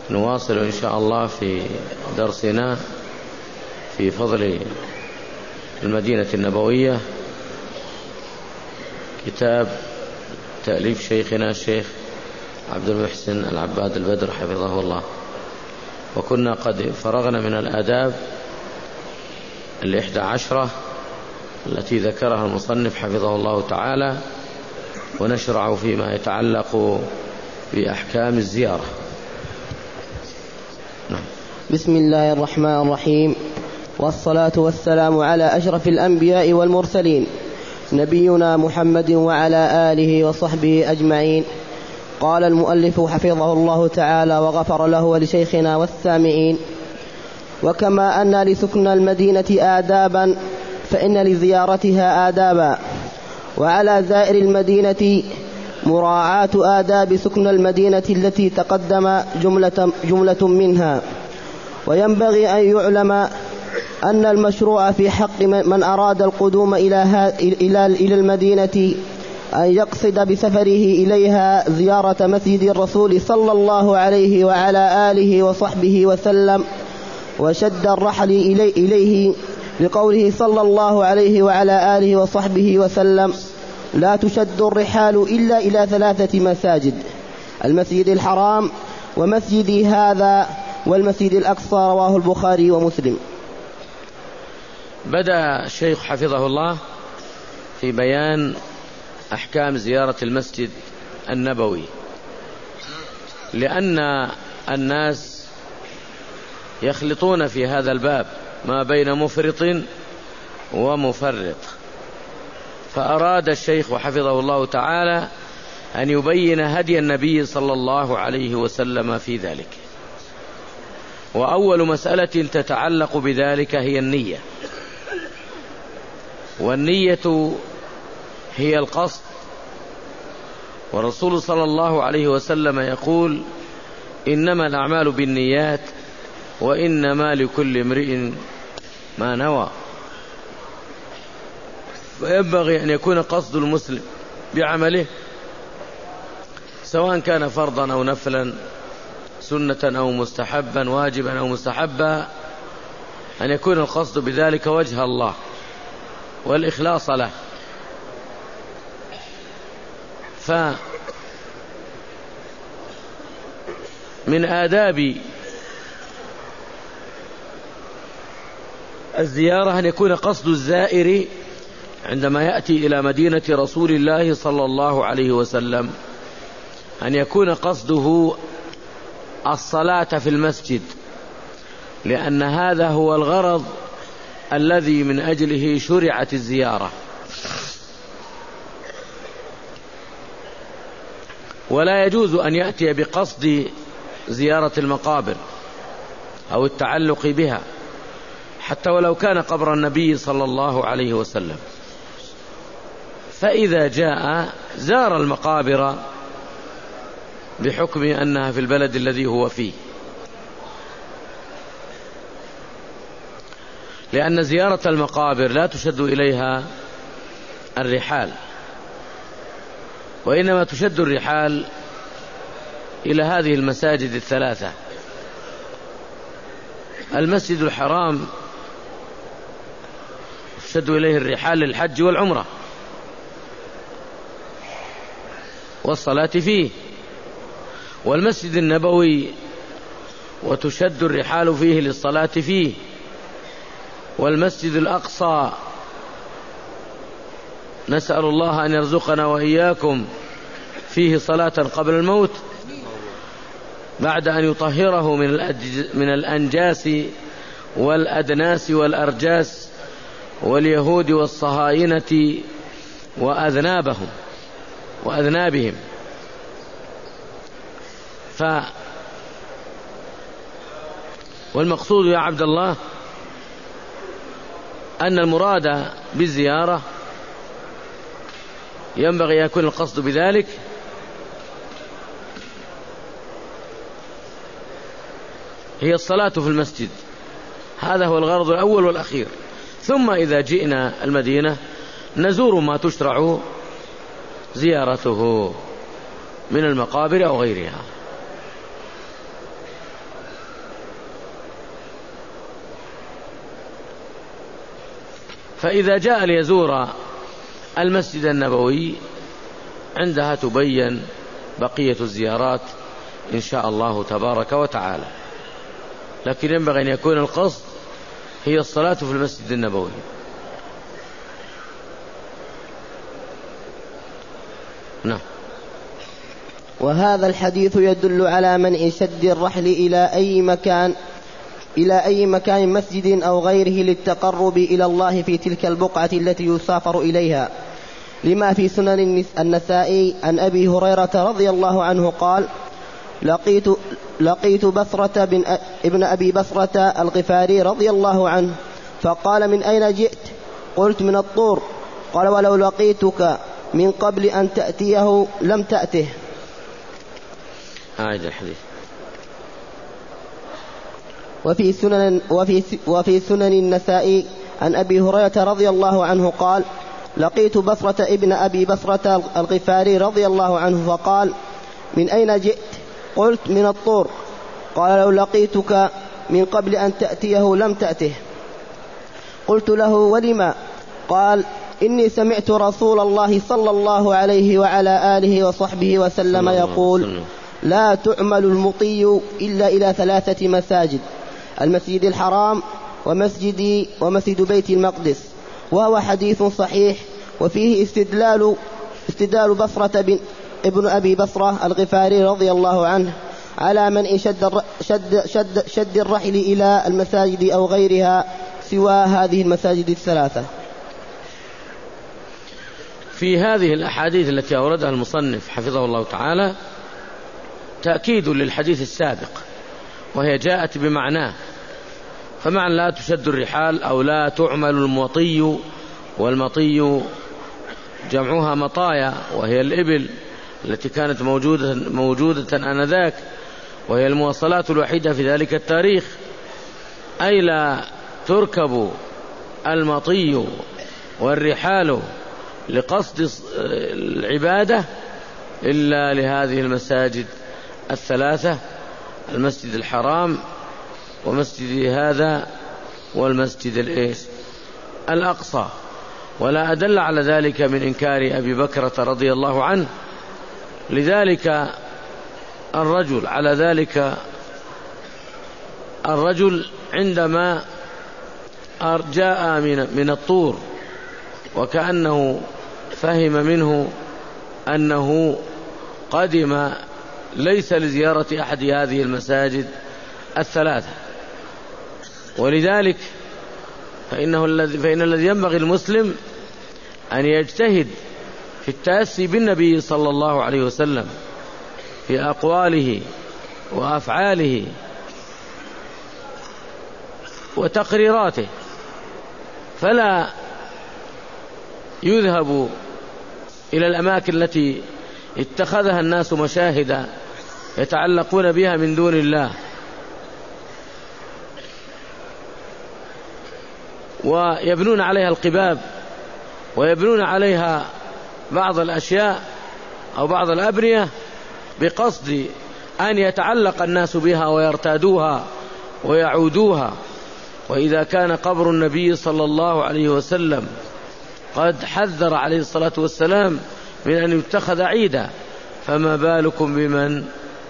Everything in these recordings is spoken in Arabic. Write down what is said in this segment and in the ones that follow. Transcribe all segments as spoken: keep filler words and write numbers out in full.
نواصل إن شاء الله في درسنا في فضل المدينة النبوية، كتاب تأليف شيخنا الشيخ عبد المحسن العباد البدر حفظه الله. وكنا قد فرغنا من الآداب الإحدى عشرة التي ذكرها المصنف حفظه الله تعالى، ونشرع فيما يتعلق بأحكام الزيارة. نعم. بسم الله الرحمن الرحيم، والصلاة والسلام على أشرف الأنبياء والمرسلين نبينا محمد وعلى آله وصحبه أجمعين. قال المؤلف حفظه الله تعالى وغفر له ولشيخنا والسامعين: وكما أن لسكن المدينة آدابا فإن لزيارتها آدابا، وعلى زائر المدينة مراعاة آداب سكن المدينة التي تقدم جملة, جملة منها. وينبغي أن يعلم أن المشروع في حق من أراد القدوم إلى, إلى, إلى المدينة أن يقصد بسفره إليها زيارة مسجد الرسول صلى الله عليه وعلى آله وصحبه وسلم، وشد الرحل إلي إليه بقوله صلى الله عليه وعلى آله وصحبه وسلم: لا تشد الرحال إلا إلى ثلاثة مساجد: المسجد الحرام ومسجدي هذا والمسجد الأقصى. رواه البخاري ومسلم. بدأ الشيخ حفظه الله في بيان أحكام زيارة المسجد النبوي، لأن الناس يخلطون في هذا الباب ما بين مفرط ومفرط، فأراد الشيخ وحفظه الله تعالى أن يبين هدي النبي صلى الله عليه وسلم في ذلك. وأول مسألة تتعلق بذلك هي النية، والنية هي القصد. والرسول صلى الله عليه وسلم يقول: إنما الأعمال بالنيات وإنما لكل امرئ ما نوى. وينبغي أن يكون قصد المسلم بعمله، سواء كان فرضا أو نفلا، سنة أو مستحبا، واجبا أو مستحبا، أن يكون القصد بذلك وجه الله والإخلاص له. فمن آداب الزيارة أن يكون قصد الزائر عندما يأتي إلى مدينة رسول الله صلى الله عليه وسلم أن يكون قصده الصلاة في المسجد، لأن هذا هو الغرض الذي من أجله شرعت الزيارة. ولا يجوز أن يأتي بقصد زيارة المقابر أو التعلق بها، حتى ولو كان قبر النبي صلى الله عليه وسلم. فإذا جاء زار المقابر بحكم أنها في البلد الذي هو فيه، لأن زيارة المقابر لا تشد إليها الرحال، وإنما تشد الرحال إلى هذه المساجد الثلاثة: المسجد الحرام تشد إليه الرحال للحج والعمرة والصلاة فيه، والمسجد النبوي وتشد الرحال فيه للصلاة فيه، والمسجد الأقصى نسأل الله أن يرزقنا وإياكم فيه صلاة قبل الموت بعد أن يطهره من الأنجاس والأدناس والأرجاس واليهود والصهاينة وأذنابهم وأذنابهم. ف والمقصود يا عبد الله أن المراد بالزيارة ينبغي أن يكون القصد بذلك هي الصلاة في المسجد، هذا هو الغرض الأول والأخير. ثم إذا جئنا المدينة نزور ما تشرع زيارته من المقابر أو غيرها. فإذا جاء ليزور المسجد النبوي عندها تبين بقية الزيارات إن شاء الله تبارك وتعالى، لكن ينبغي أن يكون القصد هي الصلاة في المسجد النبوي. نعم. وهذا الحديث يدل على منع شد الرحل إلى أي مكان إلى أي مكان مسجد أو غيره للتقرب إلى الله في تلك البقعة التي يسافر إليها، لما في سنن النسائي عن أبي هريرة رضي الله عنه قال: لقيت, لقيت بصرة بن ابن أبي بصرة الغفاري رضي الله عنه فقال: من أين جئت؟ قلت: من الطور. قال: ولو لقيتك من قبل أن تأتيه لم تأته. هذا الحديث. وفي سنن, وفي, وفي سنن النسائي عن أبي هريرة رضي الله عنه قال: لقيت بصرة ابن أبي بصرة الغفاري رضي الله عنه فقال: من أين جئت؟ قلت: من الطور. قال: لو لقيتك من قبل أن تأتيه لم تأته. قلت له: ولما؟ قال: إني سمعت رسول الله صلى الله عليه وعلى آله وصحبه وسلم يقول: لا تعمل المطي إلا إلى ثلاثة مساجد: المسجد الحرام ومسجدي ومسجد بيت المقدس. وهو حديث صحيح، وفيه استدلال استدلال بصرة بن ابن أبي بصرة الغفاري رضي الله عنه على منع شد, شد, شد, شد الرحل إلى المساجد أو غيرها سوى هذه المساجد الثلاثة. في هذه الأحاديث التي أوردها المصنف حفظه الله تعالى تأكيد للحديث السابق، وهي جاءت بمعناه، فمعنى لا تشد الرحال أو لا تعمل المطي، والمطي جمعها مطايا، وهي الإبل التي كانت موجودة, موجودة آنذاك، وهي المواصلات الوحيدة في ذلك التاريخ، أي لا تركب المطي والرحال لقصد العبادة إلا لهذه المساجد الثلاثة: المسجد الحرام ومسجد هذا والمسجد الإيش الأقصى. ولا أدل على ذلك من إنكار أبي بكرة رضي الله عنه، لذلك الرجل على ذلك الرجل عندما جاء من الطور وكأنه فهم منه أنه قدم ليس لزيارة أحد هذه المساجد الثلاثة، ولذلك فإنه الذي فإن الذي ينبغي المسلم أن يجتهد في التأسي بالنبي صلى الله عليه وسلم في أقواله وأفعاله وتقريراته، فلا يذهب إلى الأماكن التي اتخذها الناس مشاهدا يتعلقون بها من دون الله، ويبنون عليها القباب ويبنون عليها بعض الأشياء أو بعض الأبنية بقصد أن يتعلق الناس بها ويرتادوها ويعودوها. وإذا كان قبر النبي صلى الله عليه وسلم قد حذر عليه الصلاة والسلام من أن يتخذ عيدا، فما بالكم بمن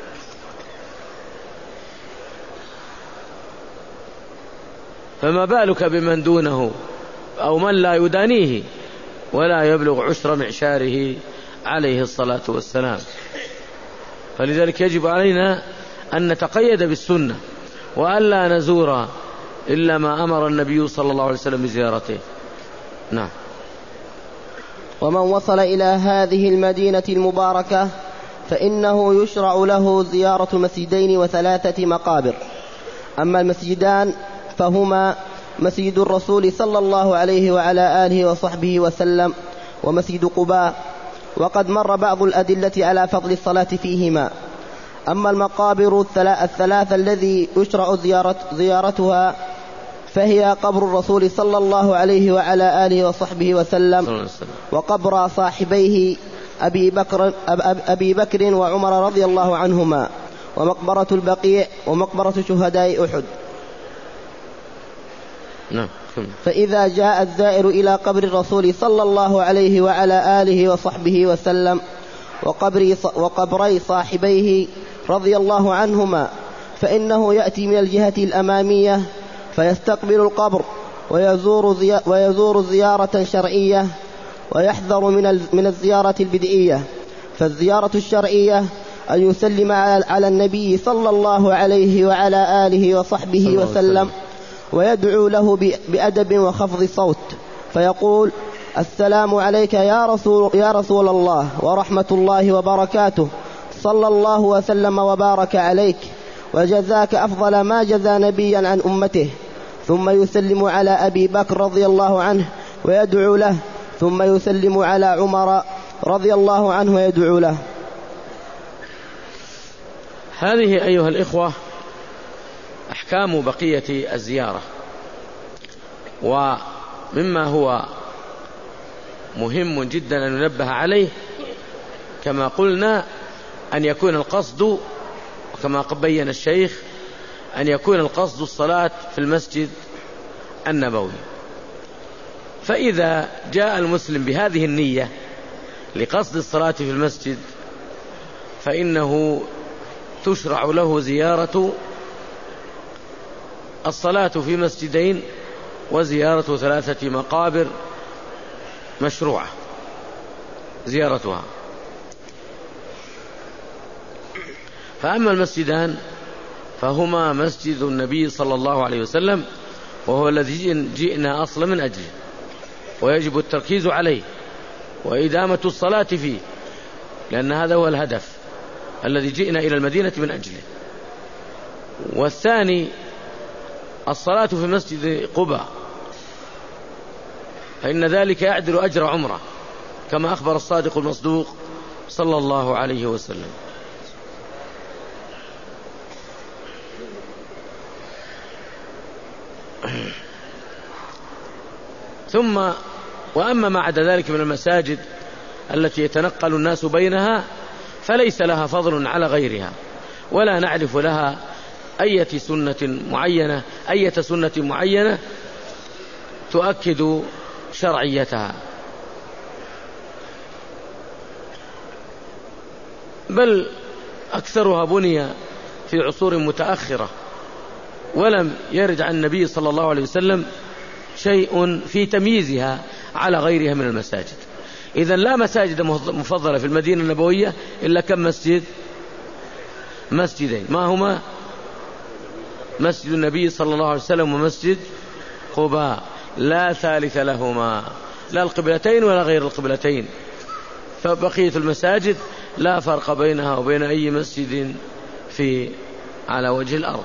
فما بالك بمن دونه أو من لا يدانيه ولا يبلغ عشر معشاره عليه الصلاة والسلام. فلذلك يجب علينا أن نتقيد بالسنة وألا نزور إلا ما أمر النبي صلى الله عليه وسلم بزيارته. نعم. ومن وصل إلى هذه المدينة المباركة فإنه يشرع له زيارة مسجدين وثلاثة مقابر. أما المسجدان فهما مسجد الرسول صلى الله عليه وعلى آله وصحبه وسلم ومسجد قباء، وقد مر بعض الأدلة على فضل الصلاة فيهما. أما المقابر الثلاثة الذي يشرع زيارة زيارتها فهي قبر الرسول صلى الله عليه وعلى آله وصحبه وسلم، وقبر صاحبيه أبي بكر, أبي بكر وعمر رضي الله عنهما، ومقبرة البقيع، ومقبرة شهداء أحد. نعم. فإذا جاء الزائر إلى قبر الرسول صلى الله عليه وعلى آله وصحبه وسلم وقبر وقبري صاحبيه رضي الله عنهما فإنه يأتي من الجهة الأمامية فيستقبل القبر ويزور, زي ويزور زيارة شرعية ويحذر من من الزيارة البدعية. فالزيارة الشرعية أن يسلم على النبي صلى الله عليه وعلى آله وصحبه وسلم ويدعو له بأدب وخفض صوت فيقول: السلام عليك يا رسول, يا رسول الله ورحمة الله وبركاته، صلى الله وسلم وبارك عليك، وجزاك أفضل ما جزى نبيا عن أمته. ثم يسلم على أبي بكر رضي الله عنه ويدعو له، ثم يسلم على عمر رضي الله عنه ويدعو له. هذه أيها الإخوة أحكام بقية الزيارة. ومما هو مهم جدا أن ننبه عليه كما قلنا أن يكون القصد كما بين الشيخ أن يكون القصد الصلاة في المسجد النبوي. فإذا جاء المسلم بهذه النية لقصد الصلاة في المسجد فإنه تشرع له زيارة الصلاة في مسجدين وزيارة ثلاثة مقابر مشروعة زيارتها. فأما المسجدان فهما مسجد النبي صلى الله عليه وسلم وهو الذي جئنا أصلا من أجله، ويجب التركيز عليه وإدامة الصلاة فيه، لأن هذا هو الهدف الذي جئنا إلى المدينة من أجله. والثاني الصلاة في مسجد قباء، فإن ذلك يعدل أجر عمره كما أخبر الصادق المصدوق صلى الله عليه وسلم. ثم وأما ما عدا ذلك من المساجد التي يتنقل الناس بينها فليس لها فضل على غيرها، ولا نعرف لها أية سنة معينة أية سنة معينة تؤكد شرعيتها، بل أكثرها بني في عصور متأخرة ولم يرد عن النبي صلى الله عليه وسلم شيء في تمييزها على غيرها من المساجد. إذن لا مساجد مفضلة في المدينة النبوية إلا كم مسجد؟ مسجدين. ما هما؟ مسجد النبي صلى الله عليه وسلم ومسجد قباء، لا ثالث لهما، لا القبلتين ولا غير القبلتين. فبقية المساجد لا فرق بينها وبين أي مسجد في على وجه الأرض.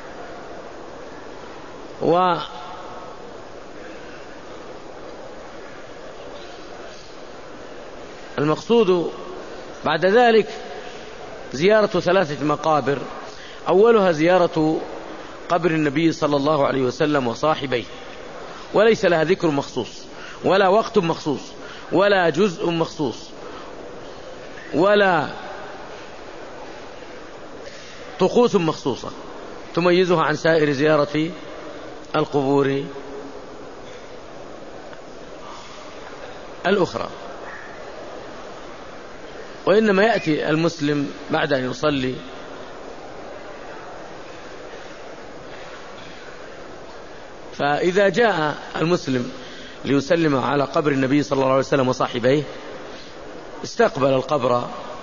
والمقصود بعد ذلك زيارة ثلاثة مقابر، أولها زيارة قبر النبي صلى الله عليه وسلم وصاحبيه، وليس لها ذكر مخصوص ولا وقت مخصوص ولا جزء مخصوص ولا طقوس مخصوصة تميزها عن سائر زيارة القبور الأخرى. وإنما يأتي المسلم بعد أن يصلي فإذا جاء المسلم ليسلم على قبر النبي صلى الله عليه وسلم وصاحبيه استقبل القبر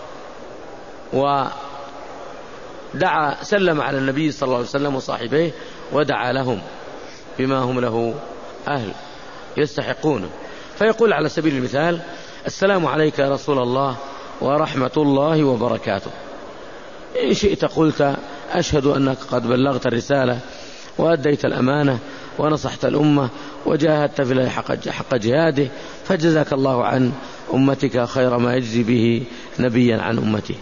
ودعا سلم على النبي صلى الله عليه وسلم وصاحبيه ودعا لهم بما هم له أهل يستحقونه، فيقول على سبيل المثال: السلام عليك يا رسول الله ورحمة الله وبركاته. إن شئت قلت: أشهد أنك قد بلغت الرسالة وأديت الأمانة ونصحت الأمة وجاهدت في الله حق جهاده، فجزاك الله عن أمتك خير ما يجزي به نبيا عن أمته.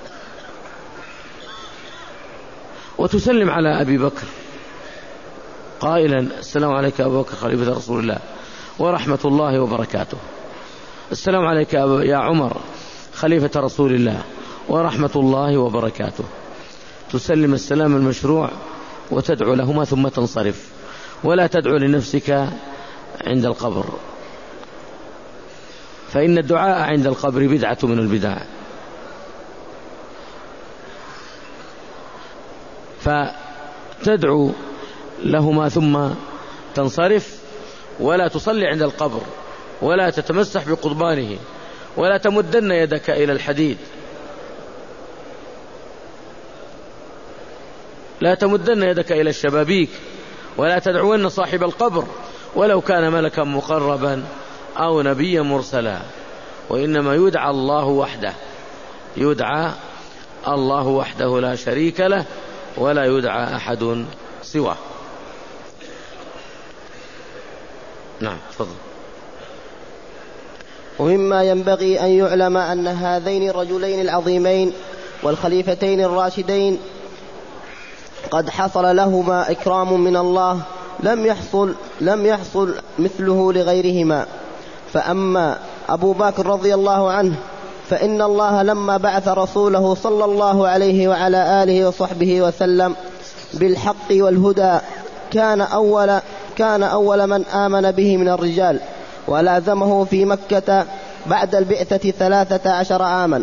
وتسلم على أبي بكر قائلا: السلام عليك أبو بكر خليفة رسول الله ورحمة الله وبركاته. السلام عليك يا عمر خليفة رسول الله ورحمة الله وبركاته. تسلم السلام المشروع وتدعو لهما ثم تنصرف. ولا تدعو لنفسك عند القبر، فإن الدعاء عند القبر بدعة من البدع. فتدعو لهما ثم تنصرف، ولا تصلي عند القبر، ولا تتمسح بقضبانه، ولا تمدن يدك إلى الحديد، لا تمدن يدك إلى الشبابيك، ولا تدعون صاحب القبر ولو كان ملكا مقربا أو نبيا مرسلا، وإنما يدعى الله وحده، يدعى الله وحده لا شريك له، ولا يدعى أحد سواه. نعم تفضل. ومما ينبغي أن يعلم أن هذين الرجلين العظيمين والخليفتين الراشدين قد حصل لهما إكرام من الله لم يحصل, لم يحصل مثله لغيرهما. فأما أبو بكر رضي الله عنه فإن الله لما بعث رسوله صلى الله عليه وعلى آله وصحبه وسلم بالحق والهدى كان أول, كان أول من آمن به من الرجال، ولازمه في مكة بعد البعثة ثلاثة عشر عاما.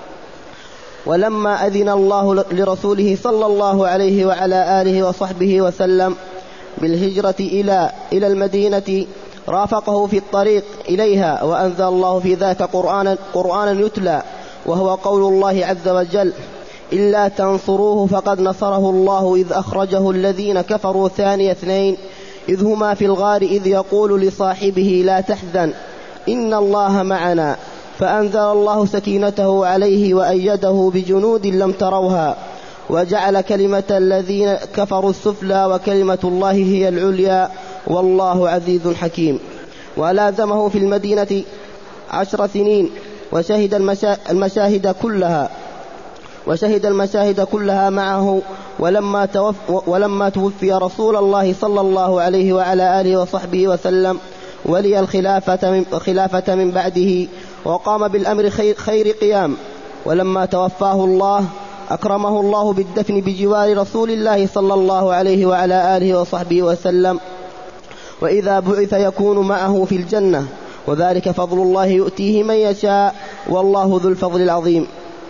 ولما أذن الله لرسوله صلى الله عليه وعلى آله وصحبه وسلم بالهجرة إلى إلى المدينة رافقه في الطريق إليها، وأنزل الله في ذاك قرآنا, قرآنا يتلى، وهو قول الله عز وجل: إلا تنصروه فقد نصره الله إذ أخرجه الذين كفروا ثاني اثنين إذ هما في الغار إذ يقول لصاحبه لا تحزن إن الله معنا، فأنزل الله سكينته عليه وأيده بجنود لم تروها، وجعل كلمة الذين كفروا السفلى وكلمة الله هي العليا والله عزيز حكيم. ولازمه في المدينة عشر سنين وشهد المشاهد كلها وشهد المشاهد كلها معه. ولما توفي, ولما توفي رسول الله صلى الله عليه وعلى آله وصحبه وسلم ولي الخلافة من, خلافة من بعده وقام بالأمر خير, خير قيام. ولما توفاه الله أكرمه الله بالدفن بجوار رسول الله صلى الله عليه وعلى آله وصحبه وسلم، وإذا بعث يكون معه في الجنة، وذلك فضل الله يؤتيه من يشاء والله ذو الفضل العظيم.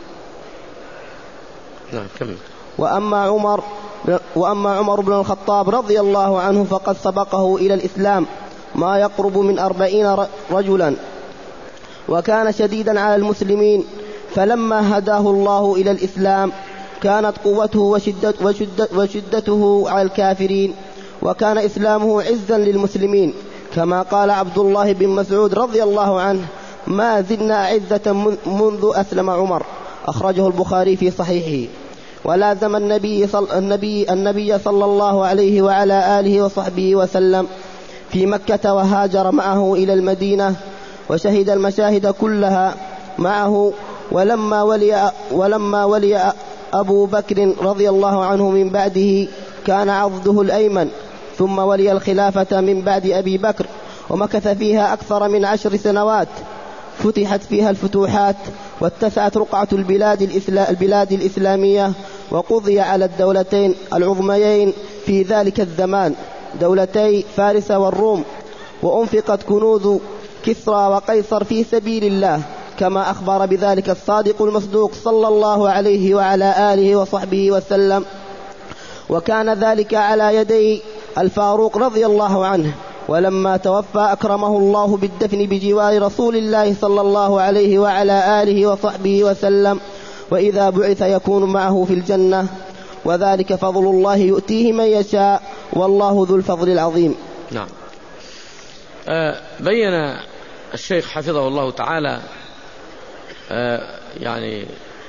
نعم كمل. وأما عمر, وأما عمر بن الخطاب رضي الله عنه فقد سبقه إلى الإسلام ما يقرب من أربعين رجلا، وكان شديدا على المسلمين، فلما هداه الله إلى الإسلام كانت قوته وشدت وشدت وشدته على الكافرين، وكان إسلامه عزا للمسلمين، كما قال عبد الله بن مسعود رضي الله عنه: ما زلنا عزة منذ أسلم عمر، أخرجه البخاري في صحيحه. ولازم النبي صل... النبي... النبي صلى الله عليه وعلى آله وصحبه وسلم في مكة، وهاجر معه إلى المدينة، وشهد المشاهد كلها معه. ولما ولي, ولما ولي أبو بكر رضي الله عنه من بعده كان عضده الأيمن، ثم ولي الخلافة من بعد أبي بكر، ومكث فيها أكثر من عشر سنوات، فتحت فيها الفتوحات، واتسعت رقعة البلاد, الإسلا... البلاد الإسلامية، وقضي على الدولتين العظميين في ذلك الزمان، دولتي فارس والروم، وأنفقت كنوز كسرى وقيصر في سبيل الله، كما أخبر بذلك الصادق المصدوق صلى الله عليه وعلى آله وصحبه وسلم. وكان ذلك على يدي الفاروق رضي الله عنه. ولما توفى أكرمه الله بالدفن بجوار رسول الله صلى الله عليه وعلى آله وصحبه وسلم، وإذا بعث يكون معه في الجنة، وذلك فضل الله يؤتيه من يشاء والله ذو الفضل العظيم. نعم. آه بين الشيخ حفظه الله تعالى آه يعني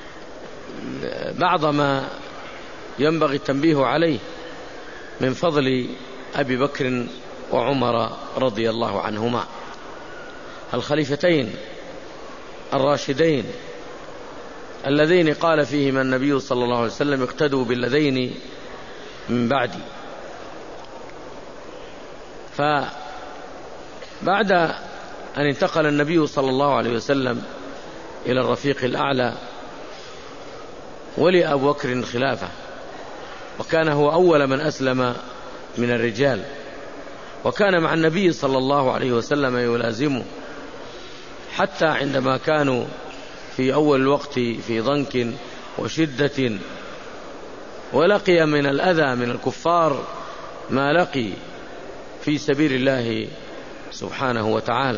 بعض ما ينبغي التنبيه عليه من فضل أبي بكر وعمر رضي الله عنهما، الخليفتين الراشدين اللذين قال فيهما النبي صلى الله عليه وسلم: اقتدوا بالذين من بعدي. فبعد أن انتقل النبي صلى الله عليه وسلم إلى الرفيق الأعلى ولي أبو بكر الخلافة، وكان هو أول من أسلم من الرجال، وكان مع النبي صلى الله عليه وسلم يلازمه حتى عندما كانوا في أول الوقت في ضنك وشدة، ولقي من الأذى من الكفار ما لقي في سبيل الله سبحانه وتعالى.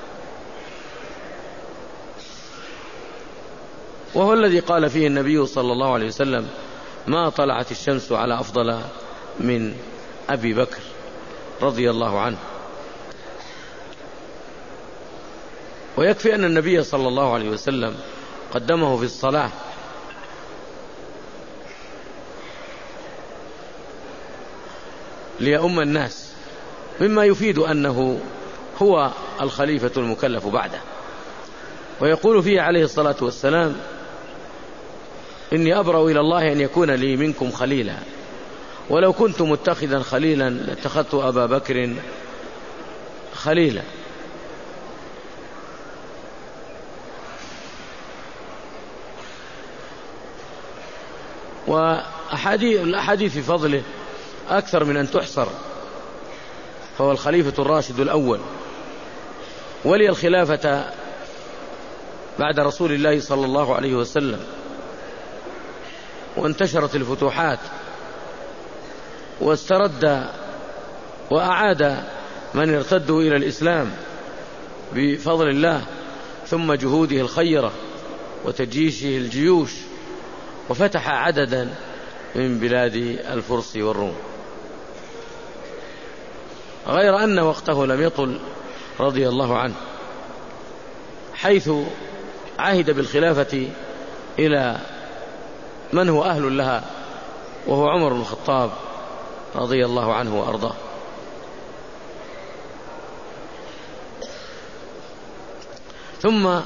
وهو الذي قال فيه النبي صلى الله عليه وسلم: ما طلعت الشمس على أفضل من أبي بكر رضي الله عنه. ويكفي أن النبي صلى الله عليه وسلم قدمه في الصلاة ليؤم الناس، مما يفيد أنه هو الخليفة المكلف بعده. ويقول فيه عليه الصلاة والسلام: إني أبرأ إلى الله أن يكون لي منكم خليلا، ولو كنت متخذا خليلا لاتخذت أبا بكر خليلا. والأحاديث في فضله أكثر من أن تحصر، فهو الخليفة الراشد الأول، ولي الخلافة بعد رسول الله صلى الله عليه وسلم، وانتشرت الفتوحات، واسترد وأعاد من ارتدوا إلى الإسلام بفضل الله، ثم جهوده الخيرة وتجيشه الجيوش، وفتح عددا من بلاد الفرس والروم، غير أن وقته لم يطل رضي الله عنه، حيث عهد بالخلافة إلى من هو أهل لها، وهو عمر بن الخطاب رضي الله عنه وأرضاه. ثم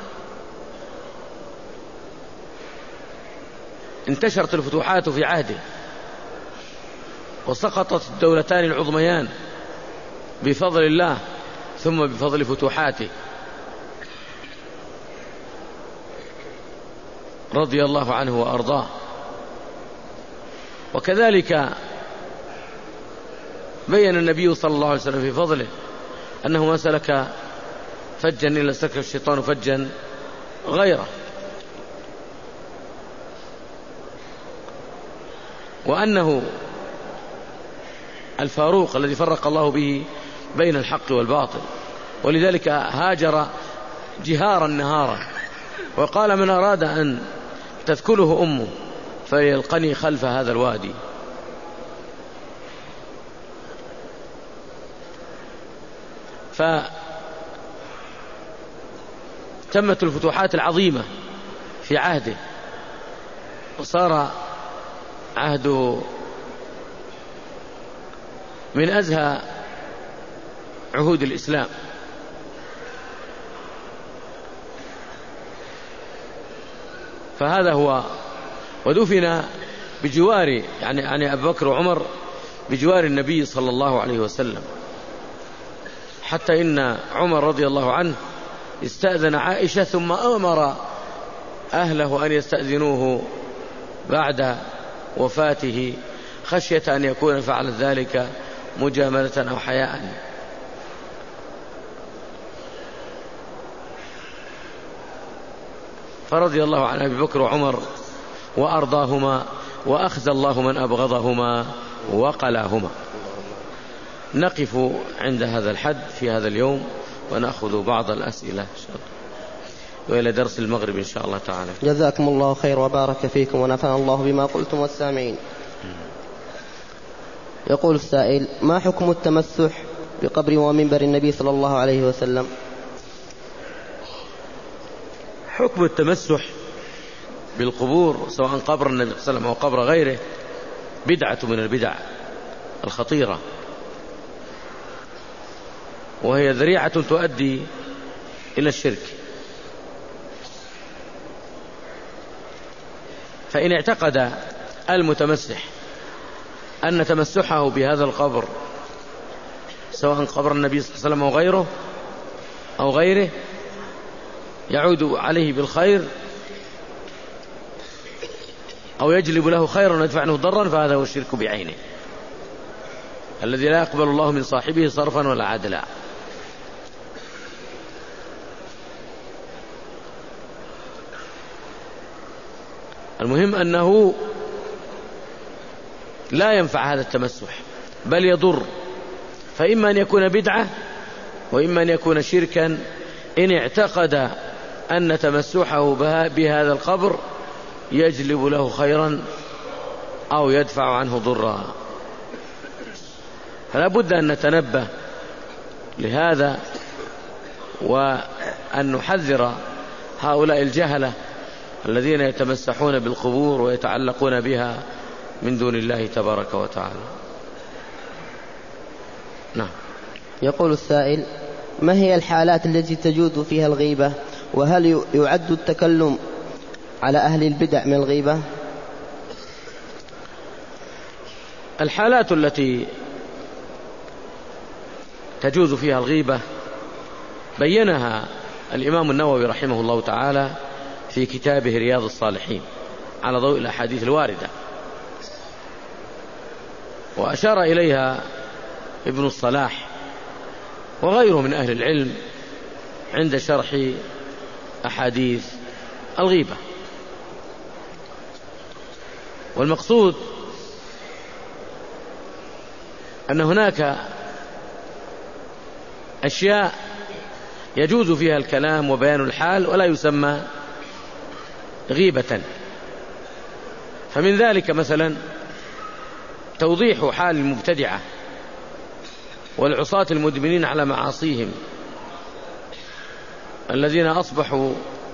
انتشرت الفتوحات في عهده، وسقطت الدولتان العظميان بفضل الله ثم بفضل فتوحاته رضي الله عنه وأرضاه. وكذلك بين النبي صلى الله عليه وسلم في فضله أنه ما سلك فجا إلا سلك الشيطان فجا غيره، وأنه الفاروق الذي فرق الله به بين الحق والباطل، ولذلك هاجر جهارا نهارا، وقال: من أراد أن تذكله أمه فيلقني خلف هذا الوادي. فتمت الفتوحات العظيمة في عهده، وصار عهده من أزهى عهود الإسلام. فهذا هو. ودفن بجوار يعني يعني أبو بكر وعمر بجوار النبي صلى الله عليه وسلم، حتى إن عمر رضي الله عنه استأذن عائشة ثم أمر أهله أن يستأذنوه بعد وفاته، خشية أن يكون فعل ذلك مجاملة أو حياء. فرضي الله عن أبي بكر وعمر وأرضاهما، وأخزى الله من أبغضهما وقلاهما. نقف عند هذا الحد في هذا اليوم، ونأخذ بعض الأسئلة إن شاء الله، وإلى درس المغرب إن شاء الله تعالى. جزاكم الله خير وبارك فيكم ونفعنا الله بما قلتم والسامعين. يقول السائل: ما حكم التمسح بقبر ومنبر النبي صلى الله عليه وسلم؟ حكم التمسح بالقبور سواء قبر النبي صلى الله عليه وسلم أو قبر غيره بدعة من البدع الخطيرة، وهي ذريعة تؤدي إلى الشرك. فإن اعتقد المتمسح أن تمسحه بهذا القبر سواء قبر النبي صلى الله عليه وسلم أو غيره أو غيره يعود عليه بالخير أو يجلب له خيرا ويدفع عنه ضرا، فهذا هو الشرك بعينه. الذي لا يقبل الله من صاحبه صرفا ولا عدلا. المهم أنه لا ينفع هذا التمسح بل يضر، فإما أن يكون بدعة وإما أن يكون شركا إن اعتقد أن تمسحه بهذا القبر يجلب له خيرا أو يدفع عنه ضرا. فلا بد أن نتنبه لهذا وأن نحذر هؤلاء الجهلة الذين يتمسحون بالقبور ويتعلقون بها من دون الله تبارك وتعالى. نعم. يقول السائل: ما هي الحالات التي تجوز فيها الغيبة؟ وهل يعد التكلم على أهل البدع من الغيبة؟ الحالات التي تجوز فيها الغيبة بينها الإمام النووي رحمه الله تعالى في كتابه رياض الصالحين على ضوء الأحاديث الواردة، وأشار إليها ابن الصلاح وغيره من أهل العلم عند شرح أحاديث الغيبة. والمقصود أن هناك أشياء يجوز فيها الكلام وبيان الحال ولا يسمى غيبة. فمن ذلك مثلا توضيح حال المبتدعة والعصاة المدمنين على معاصيهم الذين أصبحوا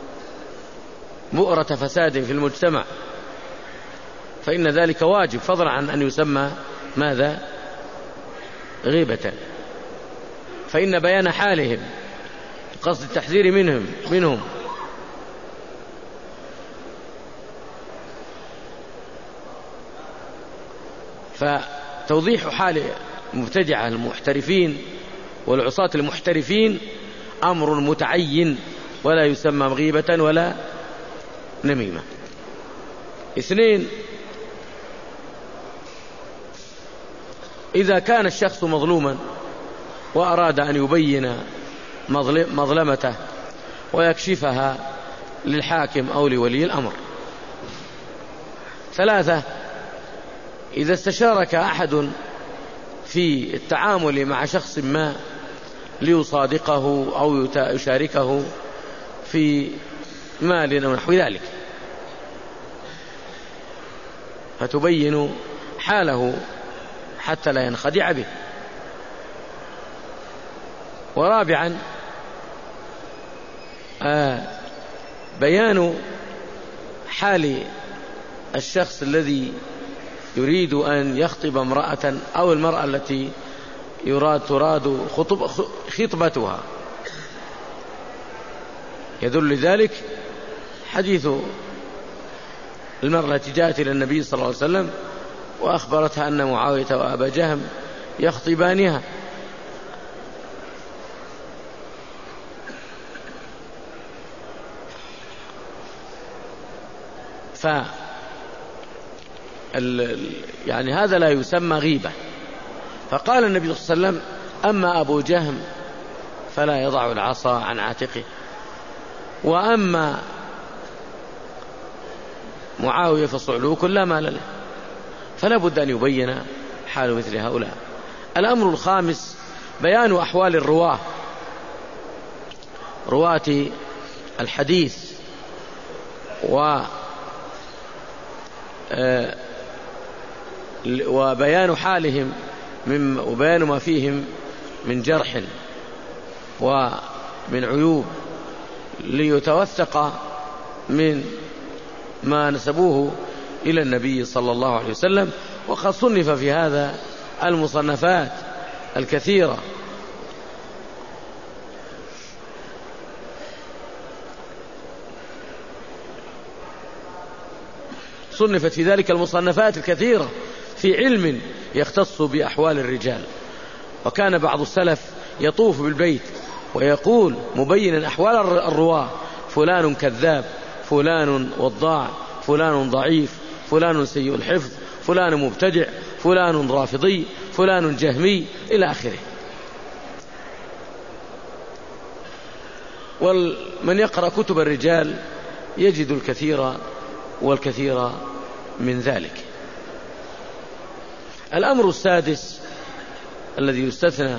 بؤرة فساد في المجتمع، فإن ذلك واجب فضلا عن أن يسمى ماذا؟ غيبة. فإن بيان حالهم قصد التحذير منهم منهم فتوضيح حال المبتدعة المحترفين والعصاة المحترفين أمر متعين ولا يسمى غيبة ولا نميمة. اثنين: إذا كان الشخص مظلوما وأراد أن يبين مظلمته ويكشفها للحاكم أو لولي الأمر. ثلاثة: إذا استشارك أحد في التعامل مع شخص ما ليصادقه أو يشاركه في مال أو نحو ذلك فتبين حاله حتى لا ينخدع به. ورابعا آه بيان حال الشخص الذي يريد أن يخطب امرأة أو المرأة التي يراد تراد خطب خطبتها. يدل لذلك حديث المرأة التي جاءت إلى النبي صلى الله عليه وسلم وأخبرتها أن معاوية وأبا جهم يخطبانها، ف يعني هذا لا يسمى غيبة. فقال النبي صلى الله عليه وسلم: أما أبو جهم فلا يضع العصا عن عاتقه، وأما معاوية فصعلوك لا مال له. فلا بد أن يبين حال مثل هؤلاء. الأمر الخامس بيان أحوال الرواة رواة الحديث و وبيان حالهم من وبيان ما فيهم من جرح ومن عيوب ليتوثق من ما نسبوه إلى النبي صلى الله عليه وسلم. وقد صنف في هذا المصنفات الكثيرة. صنفت في ذلك المصنفات الكثيرة في علم يختص بأحوال الرجال. وكان بعض السلف يطوف بالبيت ويقول مبينا أحوال الرواة: فلان كذاب، فلان وضاع، فلان ضعيف، فلان سيء الحفظ، فلان مبتدع، فلان رافضي، فلان جهمي إلى آخره. ومن يقرأ كتب الرجال يجد الكثير والكثير من ذلك. الأمر السادس الذي يستثنى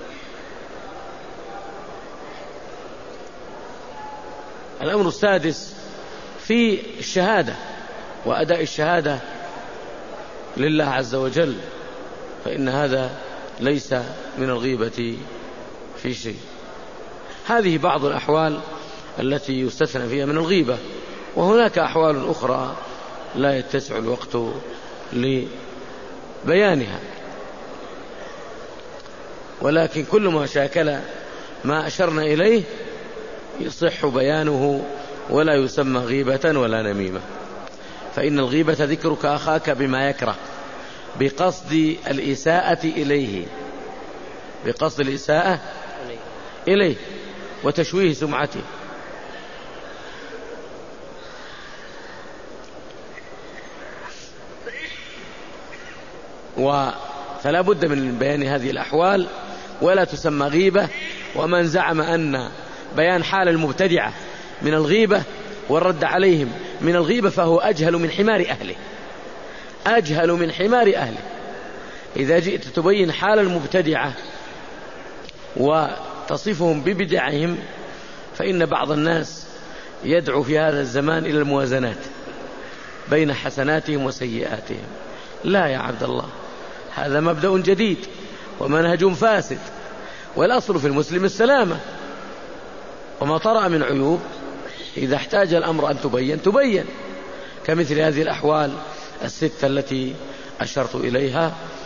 الأمر السادس في الشهادة وأداء الشهادة لله عز وجل، فإن هذا ليس من الغيبة في شيء. هذه بعض الأحوال التي يستثنى فيها من الغيبة، وهناك أحوال أخرى لا يتسع الوقت لبيانها، ولكن كل ما شاكل ما أشرنا إليه يصح بيانه ولا يسمى غيبة ولا نميمة. فإن الغيبة ذكرك أخاك بما يكره بقصد الإساءة إليه بقصد الإساءة إليه وتشويه سمعته. فلا بد من بيان هذه الأحوال ولا تسمى غيبة. ومن زعم أن بيان حال المبتدعة من الغيبة والرد عليهم من الغيبة فهو أجهل من حمار أهله أجهل من حمار أهله. إذا جئت تبين حال المبتدعة وتصفهم ببدعهم فإن بعض الناس يدعو في هذا الزمان إلى الموازنات بين حسناتهم وسيئاتهم. لا يا عبد الله، هذا مبدأ جديد ومنهج فاسد، والأصل في المسلم السلامة، وما طرأ من عيوب إذا احتاج الأمر أن تبين تبين، كمثل هذه الأحوال الستة التي أشرت إليها.